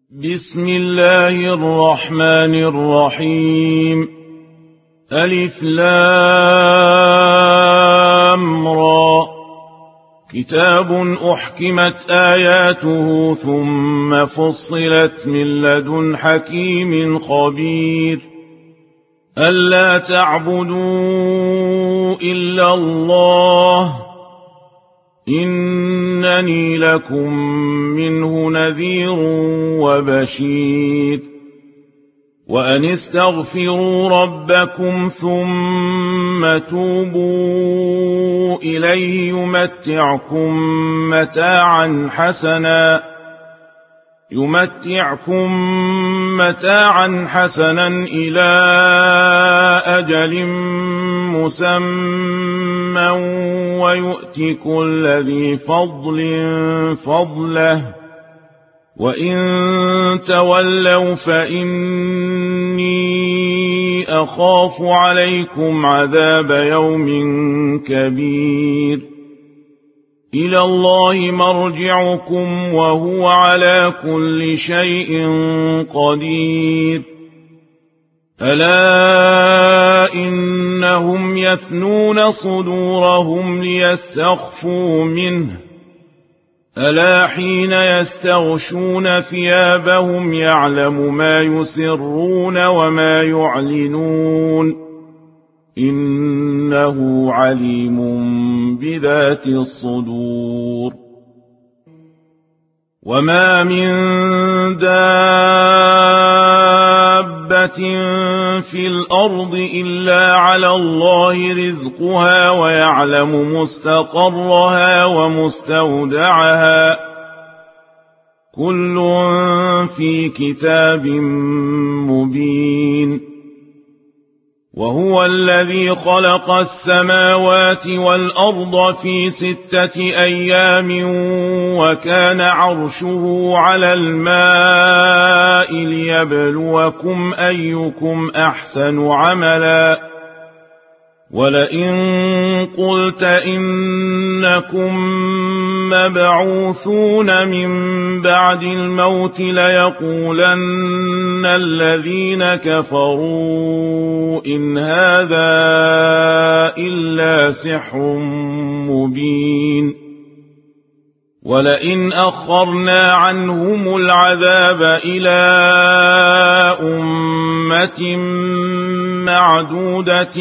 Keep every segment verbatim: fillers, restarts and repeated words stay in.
بسم الله الرحمن الرحيم. ألف لام را. كتاب أحكمت آياته ثم فصلت من لدن حكيم خبير. ألا تعبدوا إلا الله إنني لكم منه نذير وبشير. وأن استغفروا ربكم ثم توبوا إليه يمتعكم متاعا حسنا يمتعكم متاعا حسنا إلى أجل مسمى ويؤتي كل ذي فضل فضله وإن تولوا فإني أخاف عليكم عذاب يوم كبير. إلى الله مرجعكم وهو على كل شيء قدير. ألا إنهم يثنون صدورهم ليستخفوا منه ألا حين يستغشون ثيابهم يعلم ما يسرون وما يعلنون إنه عليم بذات الصدور. وما من دابة في الأرض إلا على الله رزقها ويعلم مستقرها ومستودعها كل في كتاب مبين. وهو الذي خلق السماوات والأرض في ستة أيام وكان عرشه على الماء ليبلوكم أيكم أحسن عملا. ولئن قلت إنكم مبعوثون من بعد الموت ليقولن الذين كفروا إن هذا إلا سحر مبين. ولئن أخرنا عنهم العذاب إلى أمة معدودة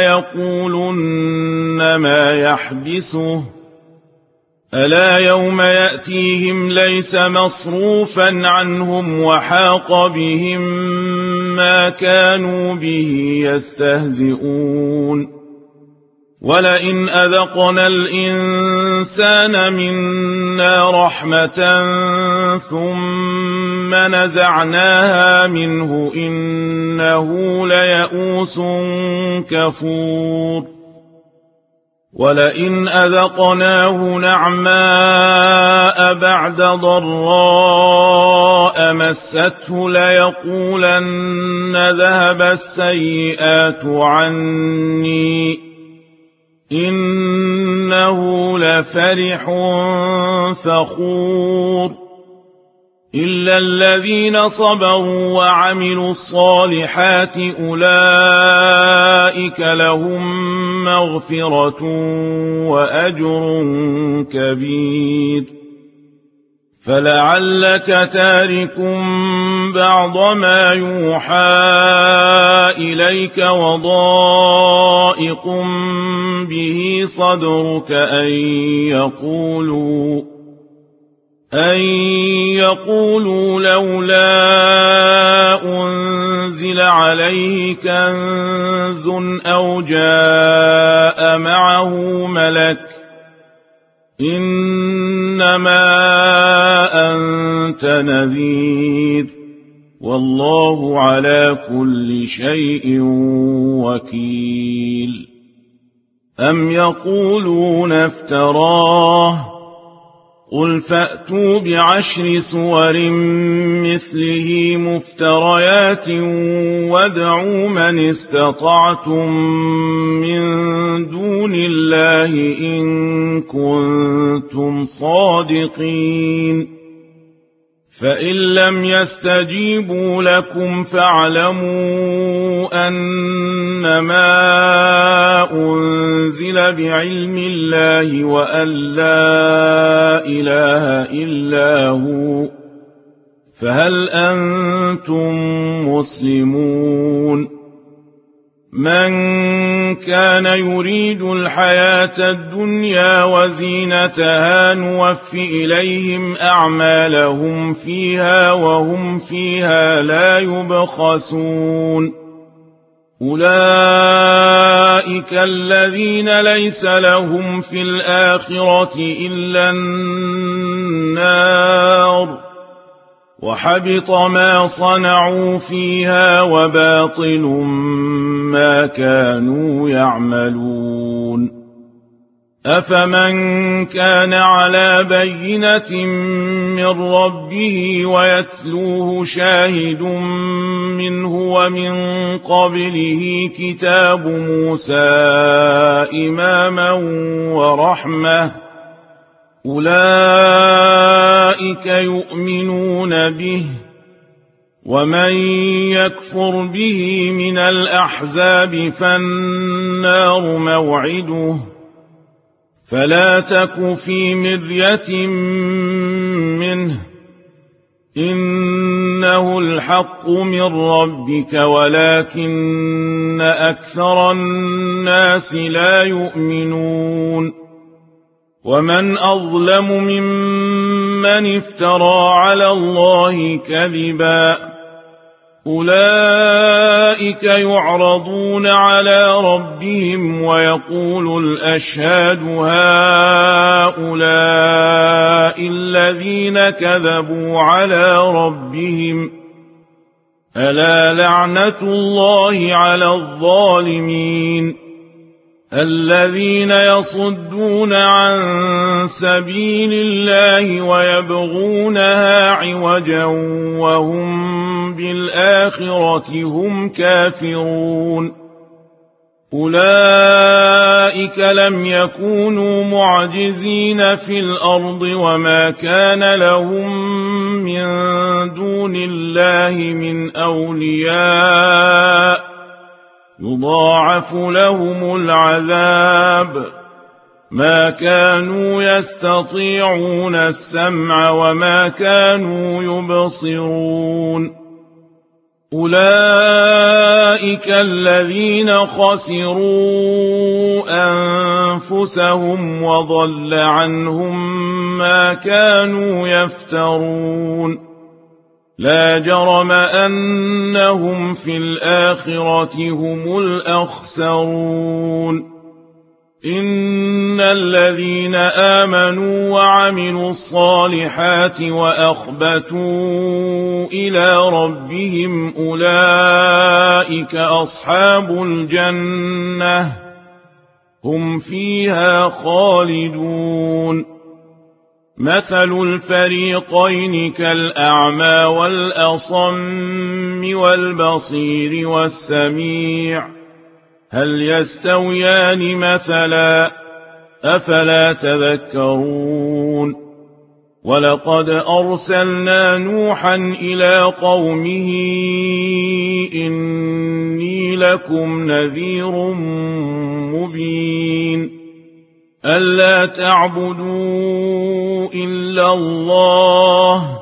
ليقولن ما يحبسه ألا يوم يأتيهم ليس مصروفا عنهم وحاق بهم ما كانوا به يستهزئون. ولئن أذقنا الإنسان منا رحمة ثم نزعناها منه إنه ليئوس كفور. ولئن أذقناه نعماء بعد ضراء مسته ليقولن ذهب السيئات عني إنه لفرح فخور. إلا الذين صبروا وعملوا الصالحات أولئك لهم مغفرة وأجر كبير. فلعلك تارك بعض ما يوحى إليك وضائق به صدرك أن يقولوا أن يقولوا لولا أنزل عليه كنز أو جاء معه ملك إنما أنت نذير والله على كل شيء وكيل. أم يقولون افتراه قل فأتوا بعشر سور مثله مفتريات وادعوا من استطعتم من دون الله إن كنتم صادقين فإن لم يستجيبوا لكم فاعلموا أنما أنزل بعلم الله وأن لا إله إلا هو، فهل أنتم مسلمون؟ من كان يريد الحياة الدنيا وزينتها نوف إليهم أعمالهم فيها وهم فيها لا يبخسون. أولئك الذين ليس لهم في الآخرة إلا النار، وحبط ما صنعوا فيها وباطل ما كانوا يعملون. أفمن كان على بينة من ربه ويتلوه شاهد منه ومن قبله كتاب موسى إماما ورحمة، أولئك يؤمنون به، ومن يكفر به من الأحزاب فالنار موعده، فلا تك في مرية منه، إنه الحق من ربك ولكن أكثر الناس لا يؤمنون. ومن أظلم ممن افترى على الله كذبا، أولئك يعرضون على ربهم ويقول الأشهاد هؤلاء الذين كذبوا على ربهم، ألا لعنة الله على الظالمين الذين يصدون عن سبيل الله ويبغونها عوجا وهم بالآخرة هم كافرون. أولئك لم يكونوا معجزين في الأرض وما كان لهم من دون الله من أولياء، يضاعف لهم العذاب، ما كانوا يستطيعون السمع وما كانوا يبصرون. أولئك الذين خسروا أنفسهم وضل عنهم ما كانوا يفترون. لا جرم أنهم في الآخرة هم الأخسرون. إن الذين آمنوا وعملوا الصالحات وأخبتوا إلى ربهم أولئك أصحاب الجنة هم فيها خالدون. مثل الفريقين كالأعمى والأصم والبصير والسميع، هل يستويان مثلا؟ أفلا تذكرون. ولقد أرسلنا نوحا إلى قومه إني لكم نذير مبين ألا تعبدوا إلا الله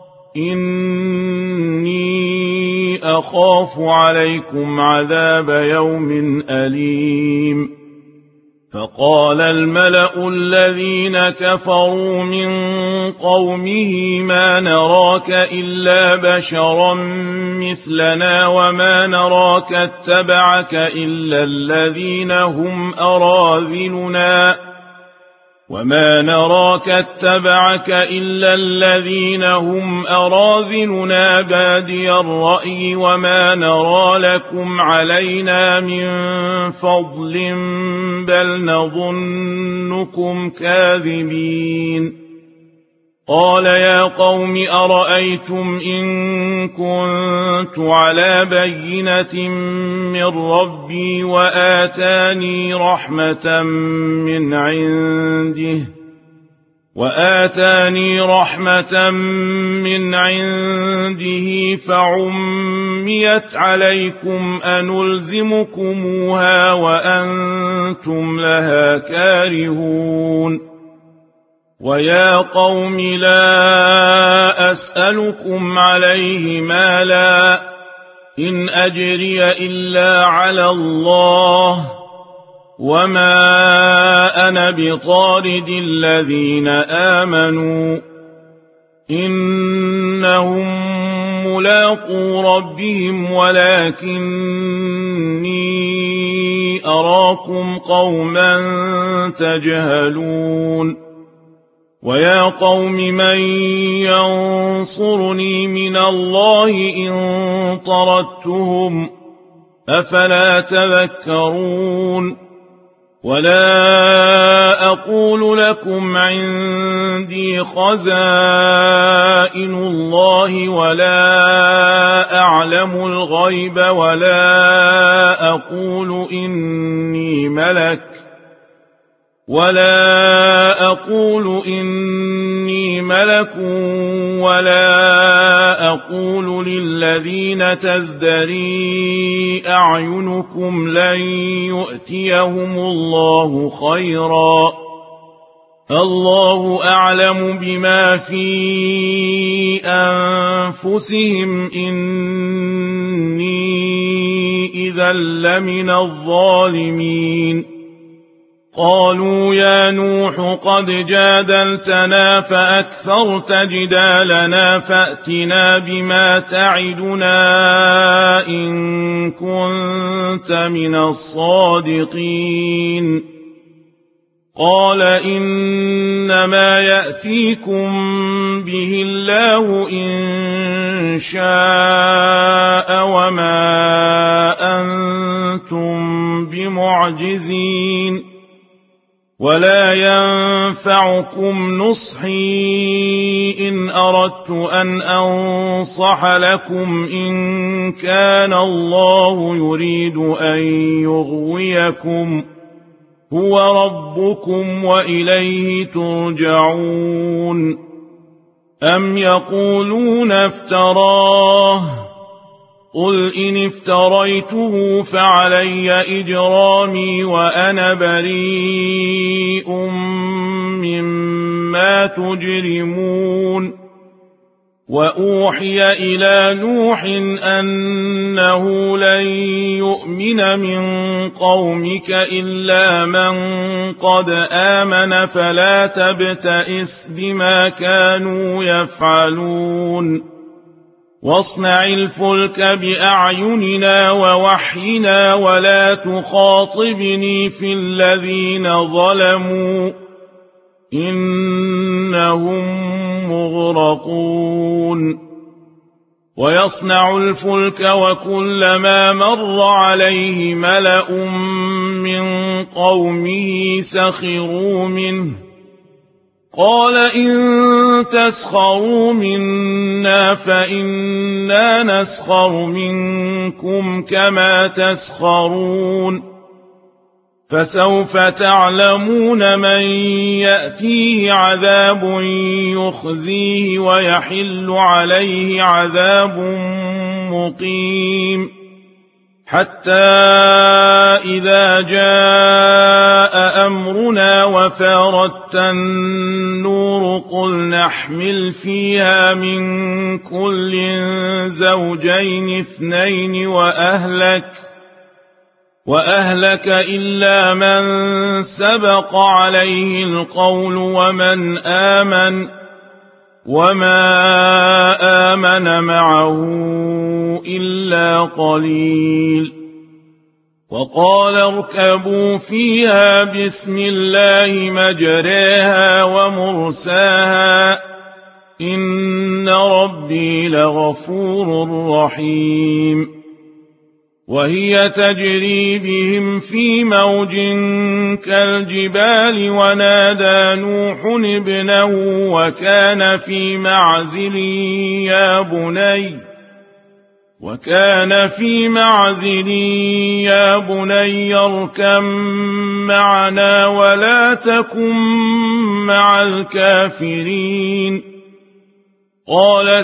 إني أخاف عليكم عذاب يوم أليم. فقال الملأ الذين كفروا من قومه ما نراك إلا بشرا مثلنا وما نراك اتبعك إلا الذين هم أراذلنا وما نراك اتبعك إلا الذين هم أراذلنا بادي الرأي وما نرى لكم علينا من فضل بل نظنكم كاذبين. قال يا قوم أرأيتم إن كنت على بينة من ربي وآتاني رحمة من عنده وآتاني رحمة من عنده فعميت عليكم أنلزمكموها وأنتم لها كارهون ويا قوم لا أسألكم عليه مالا إن أجري إلا على الله وما أنا بطارد الذين آمنوا إنهم ملاقو ربهم ولكني أراكم قوما تجهلون ويا قوم من ينصرني من الله إن طردتهم أفلا تذكرون ولا أقول لكم عندي خزائن الله ولا أعلم الغيب ولا أقول إني ملك ولا أقول إني ملك ولا أقول للذين تزدري أعينكم لن يؤتيهم الله خيرا الله أعلم بما في أنفسهم إني إذا لمن الظالمين قالوا يا نوح قد جادلتنا فأكثرت جدالنا فأتنا بما تعدنا إن كنت من الصادقين قال إنما يأتيكم به الله إن شاء وما أنتم بمعجزين ولا ينفعكم نصحي إن أردت أن أنصح لكم إن كان الله يريد أن يغويكم هو ربكم وإليه ترجعون أم يقولون افتراه قل إن افتريته فعلي إجرامي وأنا بريء مما تجرمون وأوحي إلى نوح أنه لن يؤمن من قومك إلا من قد آمن فلا تبتئس بما كانوا يفعلون واصنع الفلك بأعيننا ووحينا ولا تخاطبني في الذين ظلموا إنهم مغرقون ويصنع الفلك وكلما مر عليه ملأ من قومه سخروا منه قال إن تسخروا منا فإنا نسخر منكم كما تسخرون فسوف تعلمون من يأتيه عذاب يخزيه ويحل عليه عذاب مقيم حتى إذا جاء أمرنا وفارت النور قل نحمل فيها من كل زوجين اثنين وأهلك وأهلك إلا من سبق عليه القول ومن آمن وما آمن معه إلا قليل وقال اركبوا فيها بسم الله مجريها ومرساها إن ربي لغفور رحيم وهي تجري بهم في موج كالجبال ونادى نوح ابنه وكان في معزل يا بني وكان في معزل يا بني اركب معنا ولا تكن مع الكافرين قال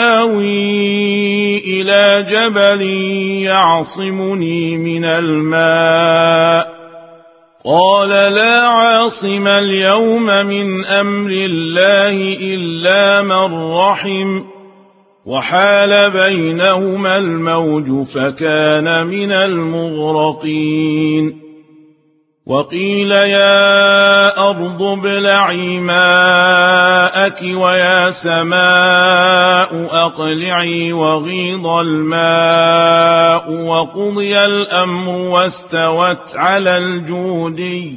سآوي إلى جبل يعصمني من الماء قال لا عاصم اليوم من أمر الله إلا من رحم وحال بينهما الموج فكان من المغرقين وقيل يا أرض ابلعي ماءك ويا سماء أقلعي وغيض الماء وقضي الأمر واستوت على الجودي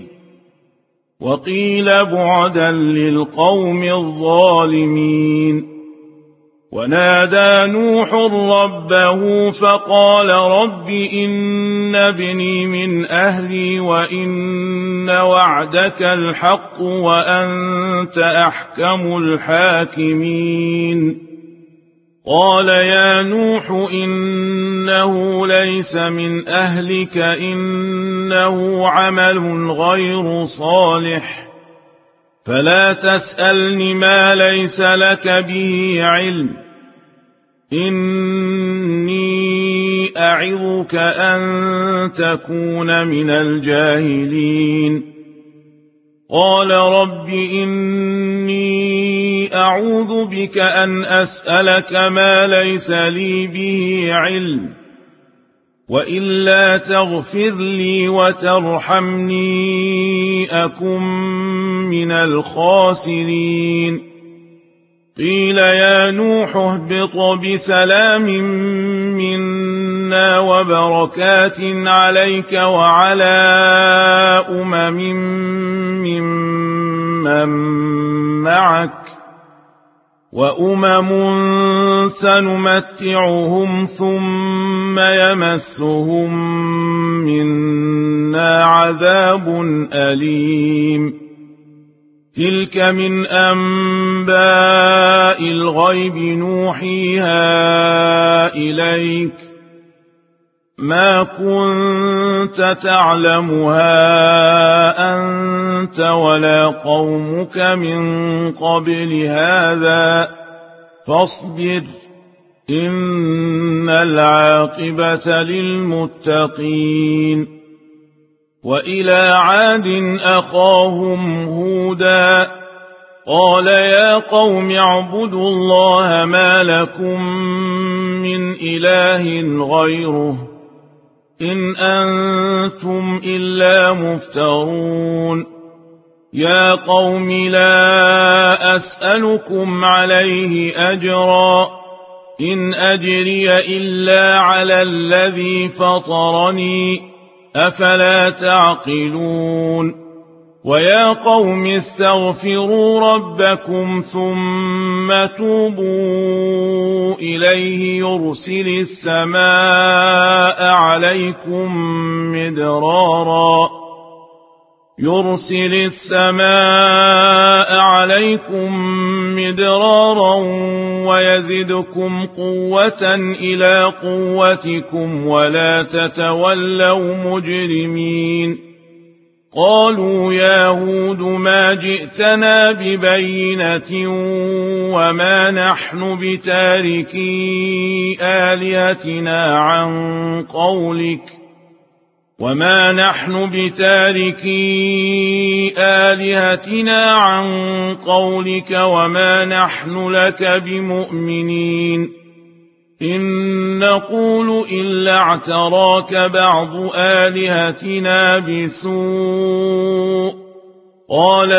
وقيل بعدا للقوم الظالمين ونادى نوح ربه فقال رب إن ابني من أهلي وإن وعدك الحق وأنت أحكم الحاكمين قال يا نوح إنه ليس من أهلك إنه عمل غير صالح فلا تسألني ما ليس لك به علم إني أعظك أن تكون من الجاهلين قال رب إني أعوذ بك أن أسألك ما ليس لي به علم وإلا تغفر لي وترحمني أكن من الخاسرين قيل يا نوح اهبط بسلام منا وبركات عليك وعلى أمم ممن معك وأمم سنمتعهم ثم يمسهم منا عذاب أليم تلك من أنباء الغيب نوحيها إليك ما كنت تعلمها أنت ولا قومك من قبل هذا فاصبر إن العاقبة للمتقين وإلى عاد أخاهم هودا قال يا قوم اعبدوا الله ما لكم من إله غيره إن أنتم إلا مفترون يا قوم لا أسألكم عليه أجرا إن أجري إلا على الذي فطرني أفلا تعقلون ويا قوم استغفروا ربكم ثم توبوا إليه يرسل السماء عليكم مدرارا يرسل السماء عليكم مدرارا ويزدكم قوة إلى قوتكم ولا تتولوا مجرمين قالوا يا هود ما جئتنا ببينة وما نحن بتاركي آلهتنا عن قولك وما نحن بتاركي آلهتنا عن قولك وما نحن لك بمؤمنين إن نقول إلا اعتراك بعض آلهتنا بسوء قال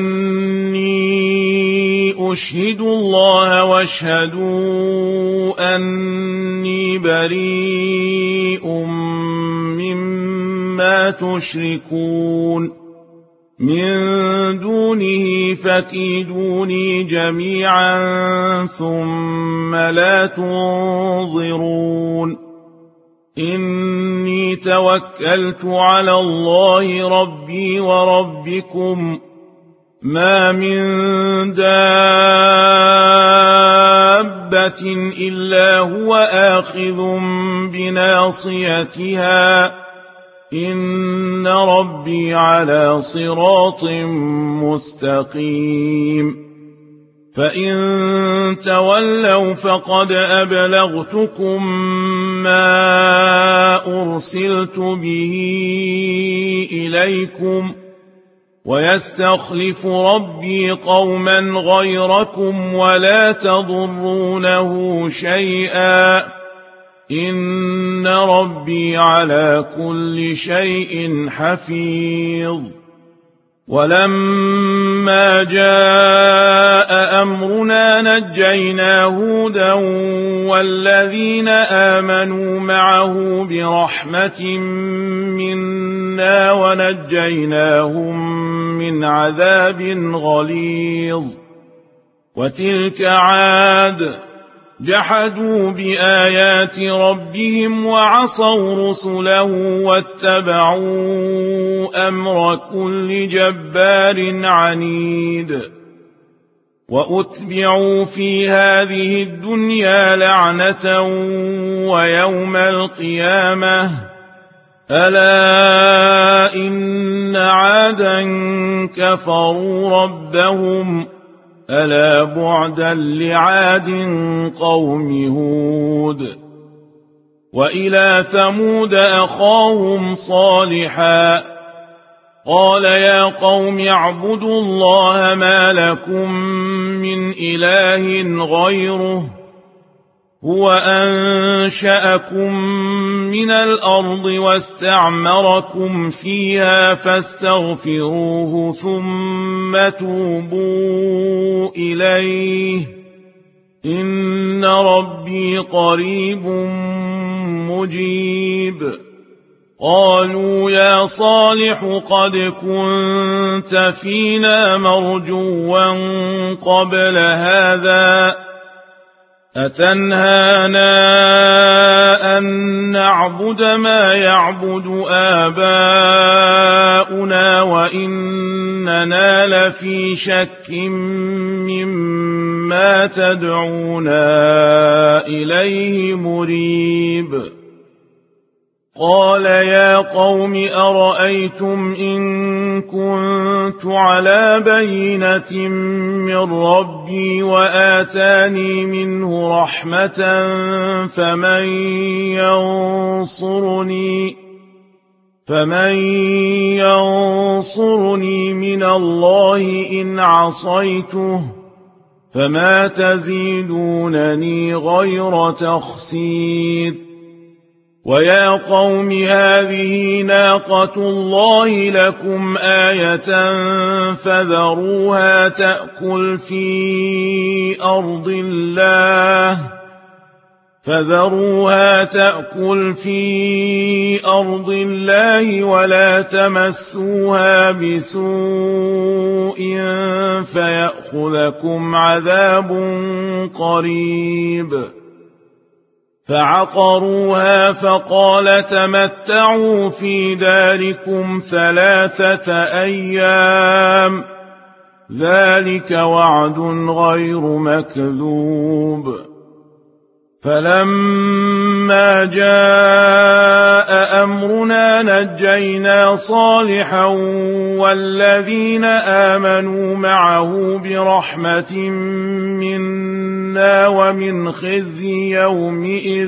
إني أشهد الله واشهدوا أني بريء مما تشركون من دونه فكيدوني جميعا ثم لا تنظرون إني توكلت على الله ربي وربكم ما من دابة دابة إلا هو آخذ بناصيتها إن ربي على صراط مستقيم فإن تولوا فقد أبلغتكم ما أرسلت به إليكم ويستخلف ربي قوما غيركم ولا تضرونه شيئا إن ربي على كل شيء حفيظ ولما جاء أمرنا نجينا هودا والذين آمنوا معه برحمة منا ونجيناهم من عذاب غليظ وتلك عاد جحدوا بآيات ربهم وعصوا رسله واتبعوا أمر كل جبار عنيد وأتبعوا في هذه الدنيا لعنة ويوم القيامة ألا إن عادا كفروا ربهم ألا بعدا لعاد قوم هود وإلى ثمود أخاهم صالحا قال يا قوم اعبدوا الله ما لكم من إله غيره هو أنشأكم من الأرض واستعمركم فيها فاستغفروه ثم توبوا إليه إن ربي قريب مجيب قالوا يا صالح قد كنت فينا مرجوا قبل هذا أتنهانا أن نعبد ما يعبد آباؤنا وإننا لفي شك مما تدعونا إليه مريب قال يا قوم أرأيتم إن كنت على بينة من ربي وآتاني منه رحمة فمن ينصرني فمن ينصرني من الله إن عصيته فما تزيدونني غير تخسير ويا قوم هذه ناقة الله لكم آية فذروها تأكل في أرض الله فذروها تأكل في أرض الله ولا تمسوها بسوء فيأخذكم عذاب قريب فعقروها فقال تمتعوا في داركم ثلاثة أيام ذلك وعد غير مكذوب فلما جاء أمرنا نجينا صالحا والذين آمنوا معه برحمة منا ومن خزي يومئذ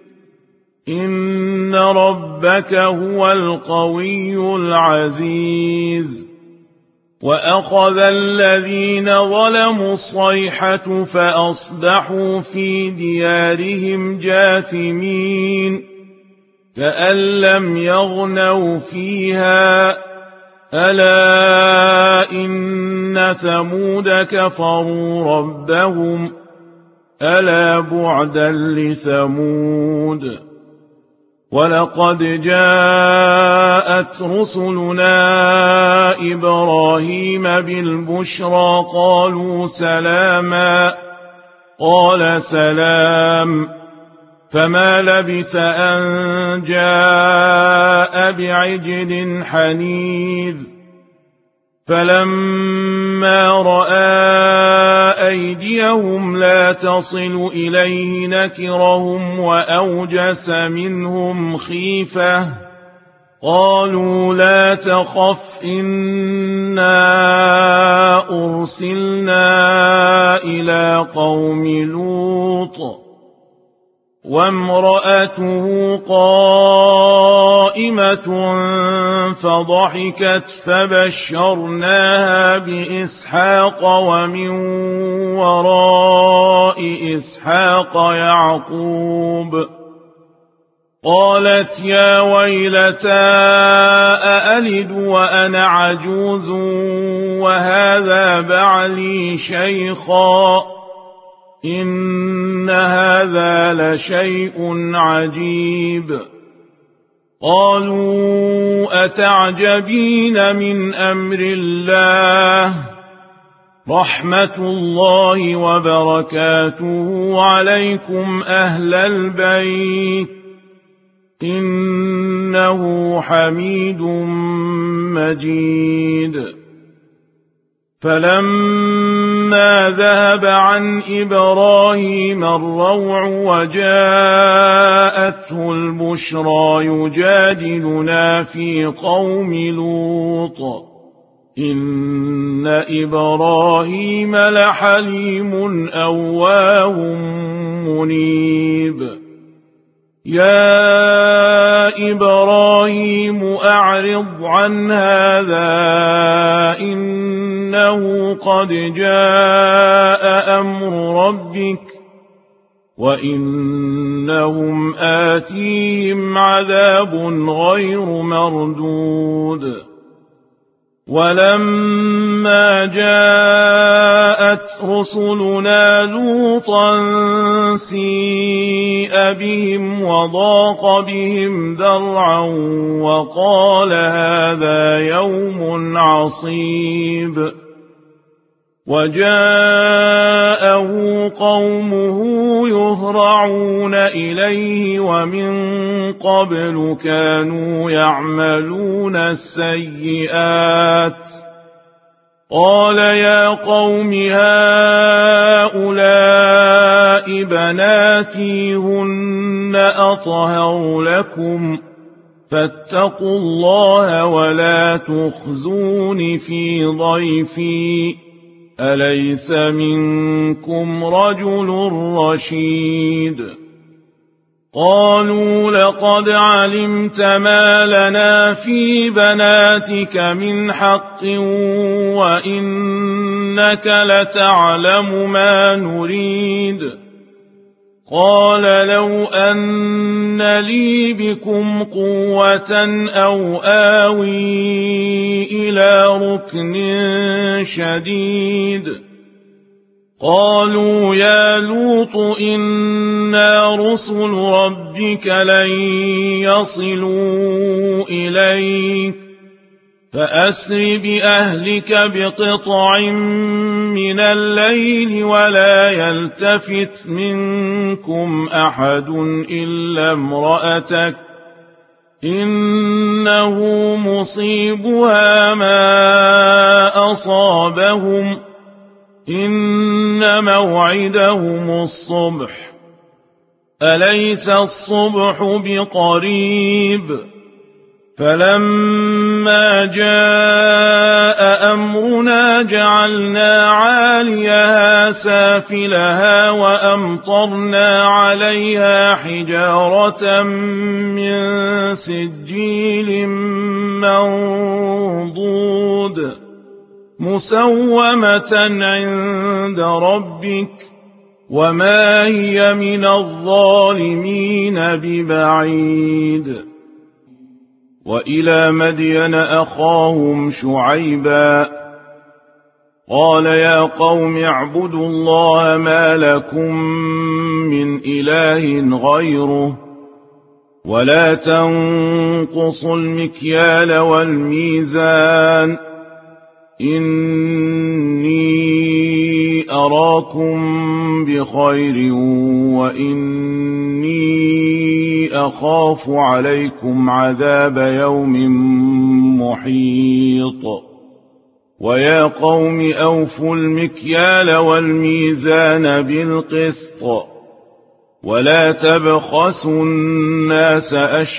إن ربك هو القوي العزيز وأخذ الذين ظلموا الصيحة فأصبحوا في ديارهم جاثمين كأن لم يغنوا فيها ألا إن ثمود كفروا ربهم ألا بعدا لثمود ولقد جاءت رسلنا إبراهيم بالبشرى قالوا سلاما قال سلام فما لبث أن جاء بعجل حنيذ فلما رأى أيديهم لا تصل إليه نكرهم وأوجس منهم خيفة قالوا لا تخف إنا أرسلنا إلى قوم لوط وامرأته قائمة فضحكت فبشرناها بإسحاق ومن وراء إسحاق يعقوب قالت يا ويلتى أألد وأنا عجوز وهذا بعلي شيخا إن هذا لشيء عجيب قالوا أتعجبين من أمر الله رحمة الله وبركاته عليكم أهل البيت إنه حميد مجيد فلما ذهب عن إبراهيم الروع وجاءته البشرى يجادلنا في قوم لوط إن إبراهيم لحليم أواه منيب يا إبراهيم أعرض عن هذا إنه قد جاء أمر ربك وإنهم آتيهم عذاب غير مردود ولما جاءت رسلنا لوطا سيء بهم وضاق بهم ذرعا وقال هذا يوم عصيب وجاءه قومه يهرعون إليه ومن قبل كانوا يعملون السيئات قال يا قوم هؤلاء بناتي هن أطهر لكم فاتقوا الله ولا تخزون في ضيفي أليس منكم رجل رشيد قالوا لقد علمت ما لنا في بناتك من حق وإنك لتعلم ما نريد قال لو أن لي بكم قوة أو آوي إلى ركن شديد قالوا يا لوط إنا رسل ربك لن يصلوا إليك فأسر بأهلك بقطع من الليل ولا يلتفت منكم أحد إلا امرأتك إنه مصيبها ما أصابهم إن موعدهم الصبح أليس الصبح بقريب فلما جاء أمرنا جعلنا عاليها سافلها وأمطرنا عليها حجارة من سجيل منضود مسومة عند ربك وما هي من الظالمين ببعيد وإلى مدين أخاهم شعيبا قال يا قوم اعبدوا الله ما لكم من إله غيره ولا تنقصوا المكيال والميزان إني أراكم بخير وإني أخاف عليكم عذاب يوم محيط ويا قوم أوفوا المكيال والميزان بالقسط ولا تبخسوا الناس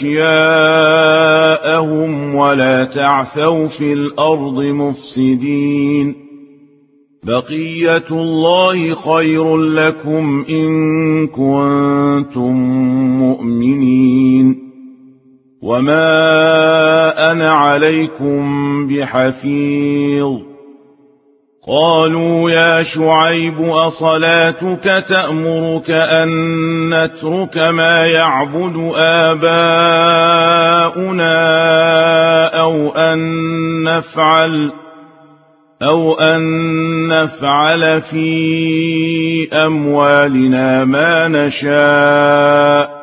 أشياءهم ولا تعثوا في الأرض مفسدين بقية الله خير لكم إن كنتم مؤمنين وما أنا عليكم بحفيظ قالوا يا شعيب أصلاتك تأمرك أن نترك ما يعبد آباؤنا أو أن نفعل أو أن نفعل في أموالنا ما نشاء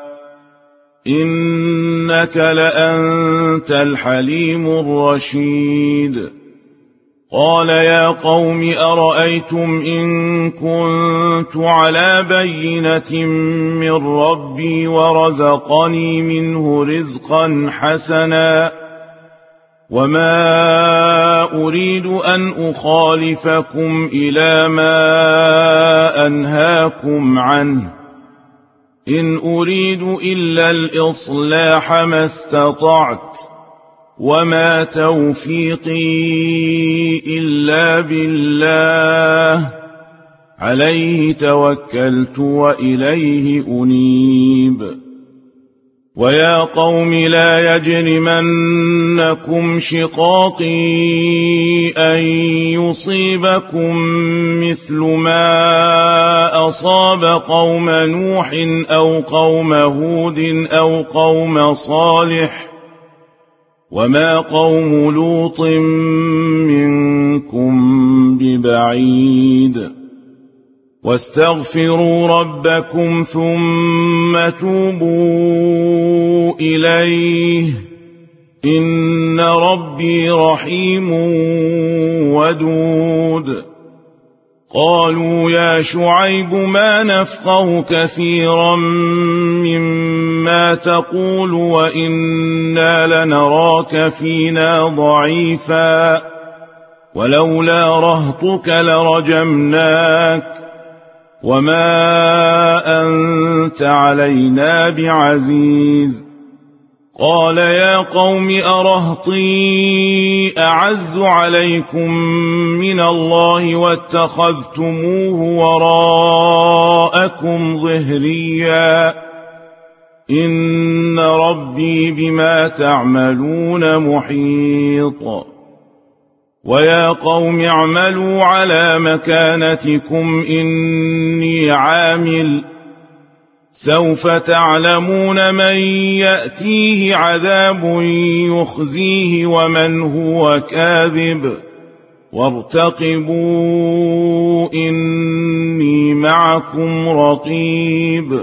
إنك لأنت الحليم الرشيد قال يا قوم أرأيتم إن كنت على بينة من ربي ورزقني منه رزقا حسنا وما أريد أن أخالفكم إلى ما أنهاكم عنه إن أريد إلا الإصلاح ما استطعت وما توفيقي إلا بالله عليه توكلت وإليه أنيب ويا قوم لا يجرمنكم شقاقي أن يصيبكم مثل ما أصاب قوم نوح أو قوم هود أو قوم صالح وما قوم لوط منكم ببعيد واستغفروا ربكم ثم توبوا إليه إن ربي رحيم ودود قالوا يا شعيب ما نفقه كثيرا مما تقول وإنا لنراك فينا ضعيفا ولولا رهطك لرجمناك وما أنت علينا بعزيز قال يا قوم أرهطي أعز عليكم من الله واتخذتموه وراءكم ظهريا إن ربي بما تعملون محيط ويا قوم اعملوا على مكانتكم إني عامل سوف تعلمون من يأتيه عذاب يخزيه ومن هو كاذب وارتقبوا إني معكم رقيب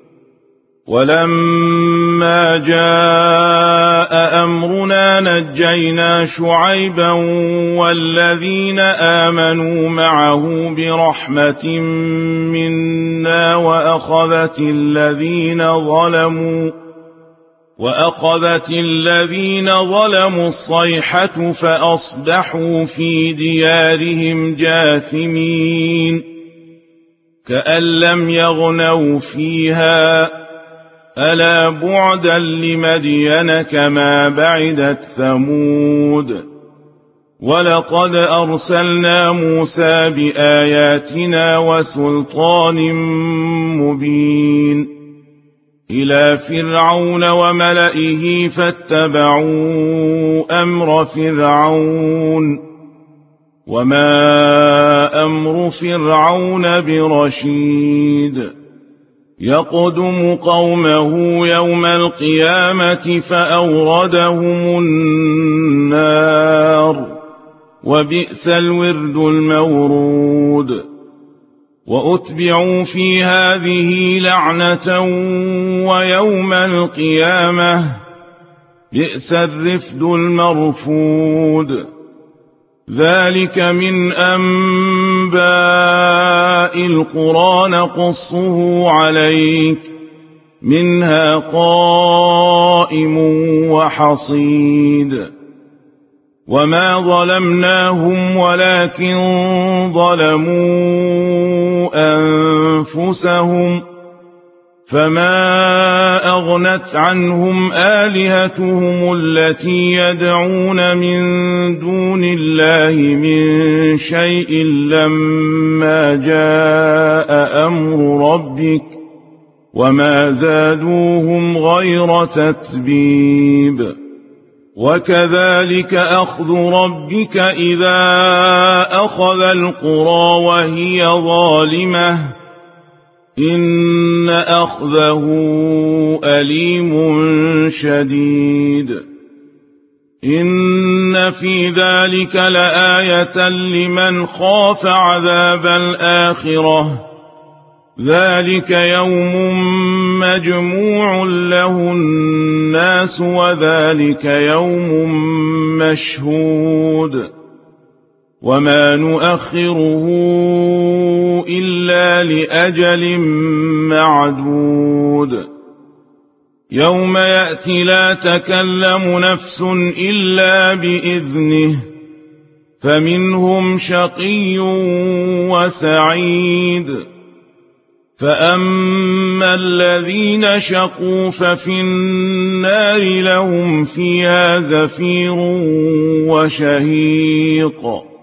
ولما جاء أمرنا نجينا شعيبا والذين آمنوا معه برحمة منا وأخذت الذين ظلموا وأخذت الذين ظلموا الصيحة فأصبحوا في ديارهم جاثمين كأن لم يغنوا فيها ألا بعدا لمدين كما بعدت ثمود ولقد أرسلنا موسى بآياتنا وسلطان مبين إلى فرعون وملئه فاتبعوا أمر فرعون وما أمر فرعون برشيد يقدم قومه يوم القيامة فأوردهم النار وبئس الورد المورود وأتبعوا في هذه لعنة ويوم القيامة بئس الرفد المرفود ذلك من أنباء القرى نقصه عليك منها قائم وحصيد وما ظلمناهم ولكن ظلموا أنفسهم فما أغنت عنهم آلهتهم التي يدعون من دون الله من شيء لما جاء أمر ربك وما زادوهم غير تتبيب وكذلك أخذ ربك إذا أخذ القرى وهي ظالمة إن أخذه أليم شديد إن في ذلك لآية لمن خاف عذاب الآخرة ذلك يوم مجموع له الناس وذلك يوم مشهود وما نؤخره إلا لأجل معدود يوم يأتي لا تكلم نفس إلا بإذنه فمنهم شقي وسعيد فأما الذين شقوا ففي النار لهم فيها زفير وشهيق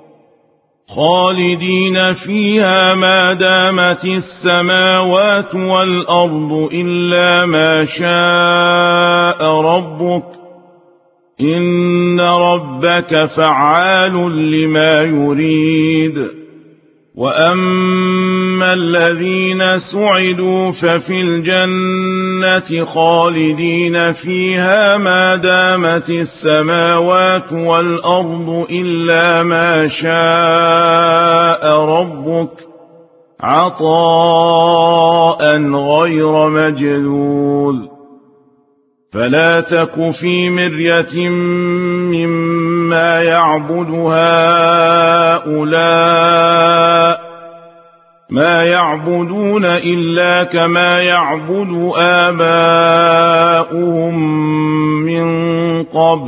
خالدين فيها ما دامت السماوات والأرض إلا ما شاء ربك إن ربك فعال لما يريد وأما الذين سعدوا ففي الجنة خالدين فيها ما دامت السماوات والأرض إلا ما شاء ربك عطاء غير مجذوذ فلا تك في مرية مما يعبد هؤلاء ما يعبدون إلا كما يعبد آباؤهم من قبل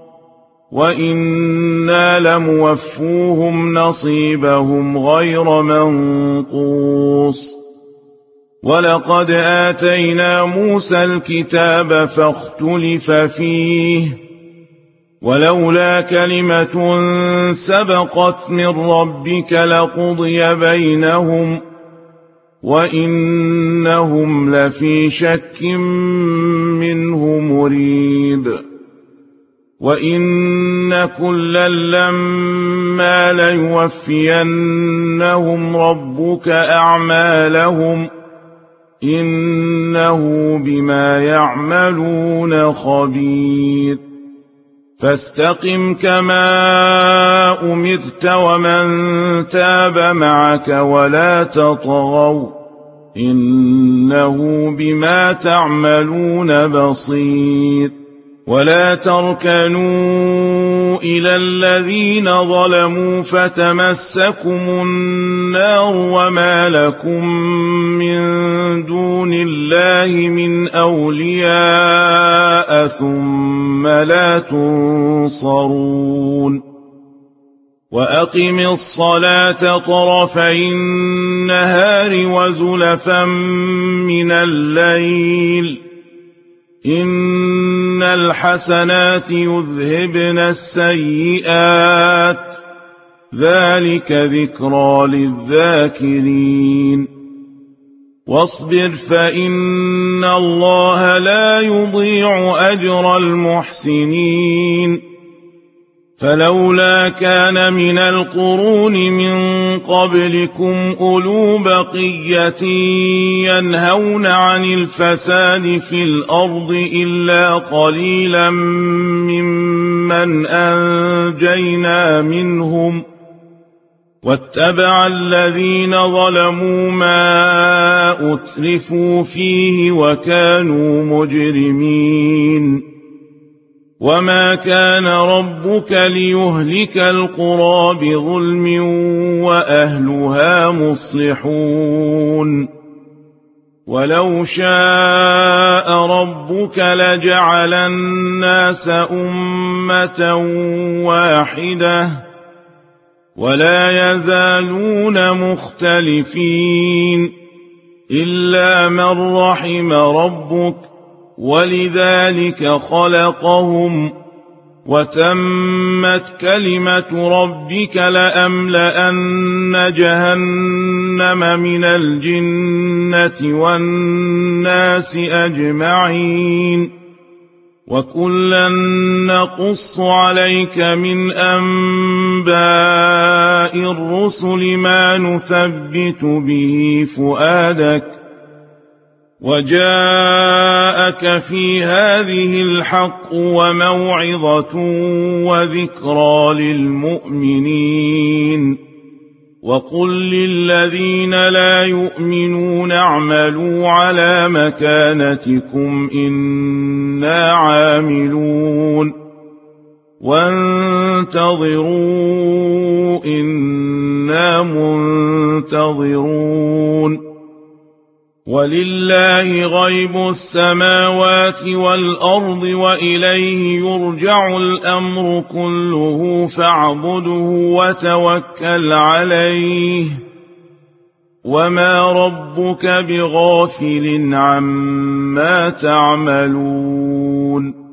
وإنا لموفوهم نصيبهم غير منقوص ولقد آتينا موسى الكتاب فاختلف فيه ولولا كلمة سبقت من ربك لقضي بينهم وإنهم لفي شك منه مريب وإن كلا لما ليوفينهم ربك أعمالهم إنه بما يعملون خبير فاستقم كما أمرت ومن تاب معك ولا تطغوا إنه بما تعملون بصير ولا تركنوا إلى الذين ظلموا فتمسكم النار وما لكم من دون الله من أولياء ثم لا تنصرون وأقم الصلاة طرفي النهار وزلفا من الليل إن الحسنات يذهبن السيئات ذلك ذكرى للذاكرين واصبر فإن الله لا يضيع أجر المحسنين فلولا كان من القرون من قبلكم أولو بقية ينهون عن الفساد في الأرض إلا قليلا ممن أنجينا منهم واتبع الذين ظلموا ما أترفوا فيه وكانوا مجرمين وما كان ربك ليهلك القرى بظلم وأهلها مصلحون ولو شاء شاء ربك لجعل الناس أمة واحدة ولا يزالون مختلفين إلا من رحم ربك ولذلك خلقهم وتمت كلمة ربك لأملأن جهنم من الجنة والناس أجمعين وكلا نقص عليك من أنباء الرسل ما نثبت به فؤادك وجاءك في هذه الحق وموعظة وذكرى للمؤمنين وقل للذين لا يؤمنون اعملوا على مكانتكم إنا عاملون وانتظروا إنا منتظرون ولله غيب السماوات والأرض وإليه يرجع الأمر كله فاعبده وتوكل عليه وما ربك بغافل عما تعملون